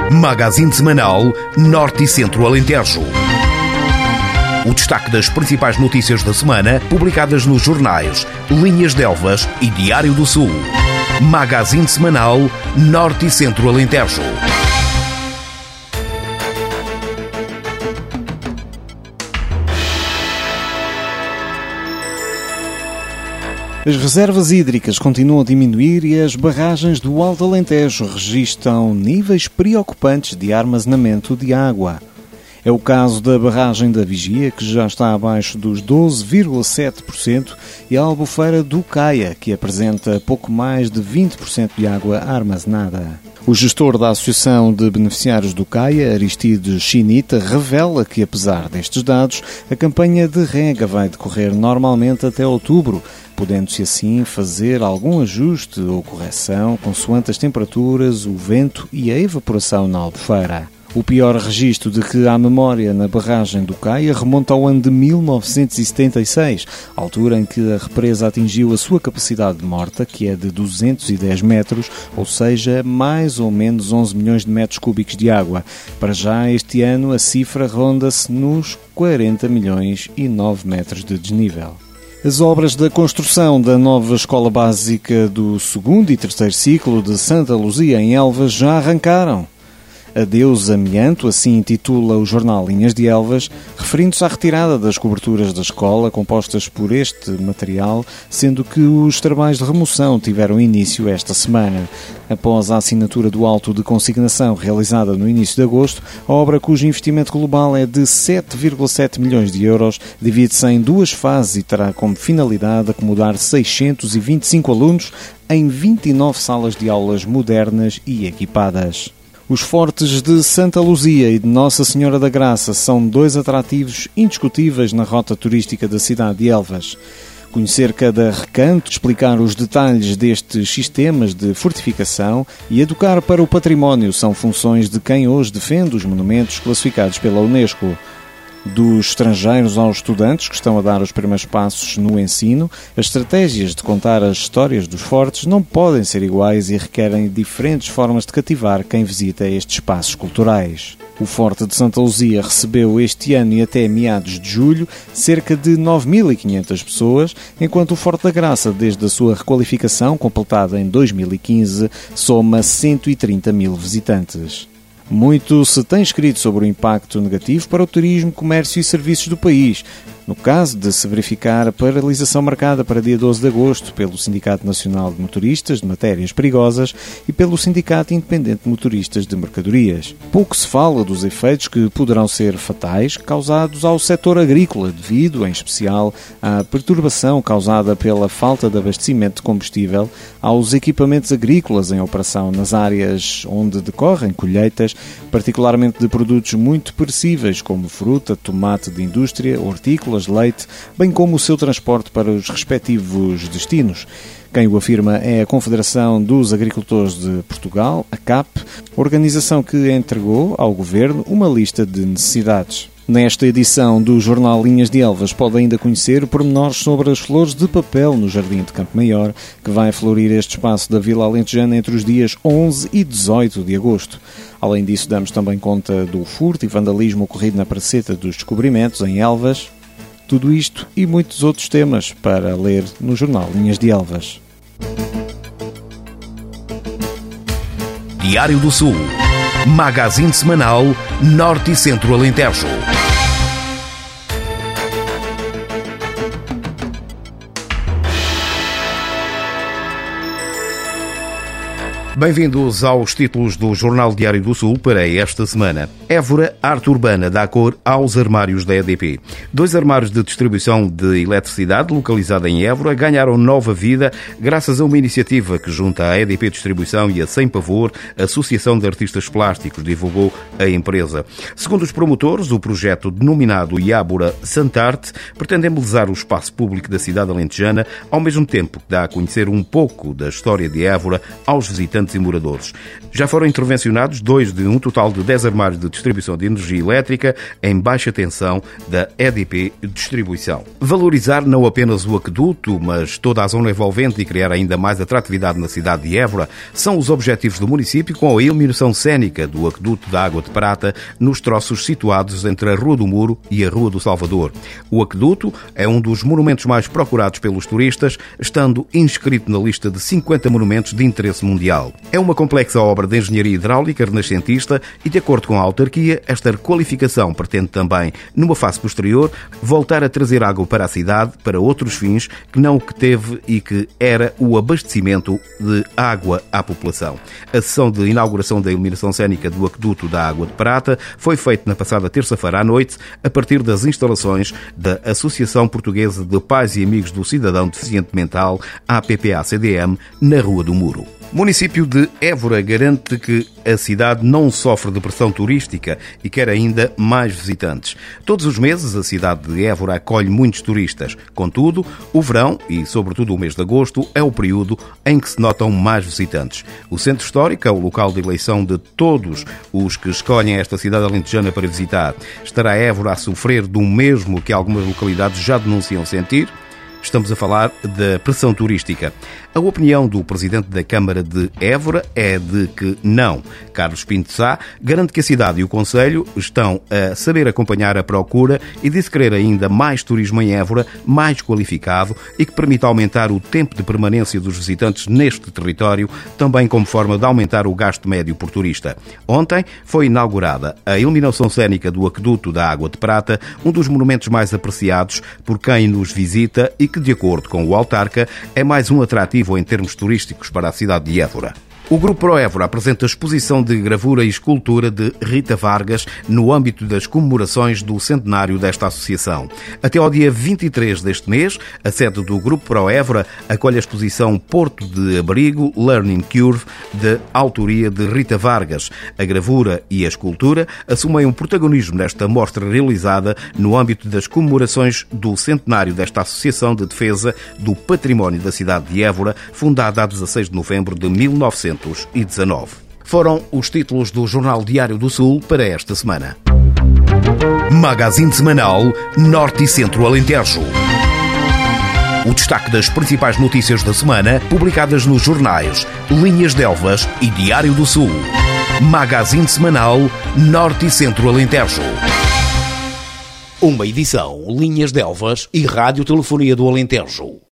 Magazine semanal Norte e Centro Alentejo. O destaque das principais notícias da semana, publicadas nos jornais Linhas de Elvas e Diário do Sul. Magazine semanal Norte e Centro Alentejo. As reservas hídricas continuam a diminuir e as barragens do Alto Alentejo registram níveis preocupantes de armazenamento de água. É o caso da barragem da Vigia, que já está abaixo dos 12,7%, e a Albufeira do Caia, que apresenta pouco mais de 20% de água armazenada. O gestor da Associação de Beneficiários do Caia, Aristides Chinita, revela que, apesar destes dados, a campanha de rega vai decorrer normalmente até outubro, podendo-se assim fazer algum ajuste ou correção consoante as temperaturas, o vento e a evaporação na Albufeira. O pior registro de que há memória na barragem do Caia remonta ao ano de 1976, altura em que a represa atingiu a sua capacidade morta, que é de 210 metros, ou seja, mais ou menos 11 milhões de metros cúbicos de água. Para já, este ano, a cifra ronda-se nos 40 milhões e 9 metros de desnível. As obras da construção da nova escola básica do 2º e 3º ciclo de Santa Luzia, em Elvas, já arrancaram. Adeus amianto, assim intitula o jornal Linhas de Elvas, referindo-se à retirada das coberturas da escola compostas por este material, sendo que os trabalhos de remoção tiveram início esta semana. Após a assinatura do auto de consignação realizada no início de agosto, a obra, cujo investimento global é de 7,7 milhões de euros, divide-se em duas fases e terá como finalidade acomodar 625 alunos em 29 salas de aulas modernas e equipadas. Os fortes de Santa Luzia e de Nossa Senhora da Graça são dois atrativos indiscutíveis na rota turística da cidade de Elvas. Conhecer cada recanto, explicar os detalhes destes sistemas de fortificação e educar para o património são funções de quem hoje defende os monumentos classificados pela Unesco. Dos estrangeiros aos estudantes que estão a dar os primeiros passos no ensino, as estratégias de contar as histórias dos fortes não podem ser iguais e requerem diferentes formas de cativar quem visita estes espaços culturais. O Forte de Santa Luzia recebeu este ano e até meados de julho cerca de 9.500 pessoas, enquanto o Forte da Graça, desde a sua requalificação, completada em 2015, soma 130 mil visitantes. Muito se tem escrito sobre o impacto negativo para o turismo, comércio e serviços do país, no caso de se verificar a paralisação marcada para dia 12 de agosto pelo Sindicato Nacional de Motoristas de Matérias Perigosas e pelo Sindicato Independente de Motoristas de Mercadorias. Pouco se fala dos efeitos que poderão ser fatais causados ao setor agrícola, devido, em especial, à perturbação causada pela falta de abastecimento de combustível aos equipamentos agrícolas em operação nas áreas onde decorrem colheitas, particularmente de produtos muito perecíveis como fruta, tomate de indústria, hortícolas, leite, bem como o seu transporte para os respectivos destinos. Quem o afirma é a Confederação dos Agricultores de Portugal, a CAP, organização que entregou ao Governo uma lista de necessidades. Nesta edição do jornal Linhas de Elvas pode ainda conhecer pormenores sobre as flores de papel no Jardim de Campo Maior, que vai florir este espaço da Vila Alentejana entre os dias 11 e 18 de agosto. Além disso, damos também conta do furto e vandalismo ocorrido na Praceta dos Descobrimentos, em Elvas. Tudo isto e muitos outros temas para ler no jornal Linhas de Elvas. Diário do Sul. Magazine semanal Norte e Centro Alentejo. Bem-vindos aos títulos do Jornal Diário do Sul para esta semana. Évora Arte Urbana dá cor aos armários da EDP. 2 armários de distribuição de eletricidade localizada em Évora ganharam nova vida graças a uma iniciativa que junta a EDP Distribuição e a Sem Pavor, Associação de Artistas Plásticos, divulgou a empresa. Segundo os promotores, o projeto denominado Iábora Santarte pretende embelezar o espaço público da cidade alentejana, ao mesmo tempo que dá a conhecer um pouco da história de Évora aos visitantes habitantes e moradores. Já foram intervencionados 2 de um total de 10 armários de distribuição de energia elétrica em baixa tensão da EDP Distribuição. Valorizar não apenas o aqueduto, mas toda a zona envolvente e criar ainda mais atratividade na cidade de Évora são os objetivos do município com a iluminação cênica do aqueduto da Água de Prata nos troços situados entre a Rua do Muro e a Rua do Salvador. O aqueduto é um dos monumentos mais procurados pelos turistas, estando inscrito na lista de 50 monumentos de interesse mundial. É uma complexa obra de engenharia hidráulica renascentista e, de acordo com a autarquia, esta qualificação pretende também, numa fase posterior, voltar a trazer água para a cidade para outros fins que não o que teve e que era o abastecimento de água à população. A sessão de inauguração da iluminação cênica do aqueduto da Água de Prata foi feita na passada terça-feira à noite, a partir das instalações da Associação Portuguesa de Pais e Amigos do Cidadão Deficiente Mental, APPA-CDM, na Rua do Muro. O município de Évora garante que a cidade não sofre de pressão turística e quer ainda mais visitantes. Todos os meses a cidade de Évora acolhe muitos turistas. Contudo, o verão e sobretudo o mês de agosto é o período em que se notam mais visitantes. O centro histórico é o local de eleição de todos os que escolhem esta cidade alentejana para visitar. Estará Évora a sofrer do mesmo que algumas localidades já denunciam sentir? Estamos a falar da pressão turística. A opinião do presidente da Câmara de Évora é de que não. Carlos Pinto Sá garante que a cidade e o concelho estão a saber acompanhar a procura e disse querer ainda mais turismo em Évora, mais qualificado e que permita aumentar o tempo de permanência dos visitantes neste território, também como forma de aumentar o gasto médio por turista. Ontem foi inaugurada a iluminação cênica do aqueduto da Água de Prata, um dos monumentos mais apreciados por quem nos visita e que, de acordo com o autarca, é mais um atrativo em termos turísticos para a cidade de Évora. O Grupo Pro Évora apresenta a exposição de gravura e escultura de Rita Vargas no âmbito das comemorações do centenário desta associação. Até ao dia 23 deste mês, a sede do Grupo Pro Évora acolhe a exposição Porto de Abrigo Learning Curve, de autoria de Rita Vargas. A gravura e a escultura assumem um protagonismo nesta mostra realizada no âmbito das comemorações do centenário desta Associação de Defesa do Património da cidade de Évora, fundada a 16 de novembro de 1919. Foram os títulos do Jornal Diário do Sul para esta semana. Magazine semanal Norte e Centro Alentejo. O destaque das principais notícias da semana publicadas nos jornais Linhas de Elvas e Diário do Sul. Magazine semanal Norte e Centro Alentejo. Uma edição Linhas de Elvas e Rádio Telefonia do Alentejo.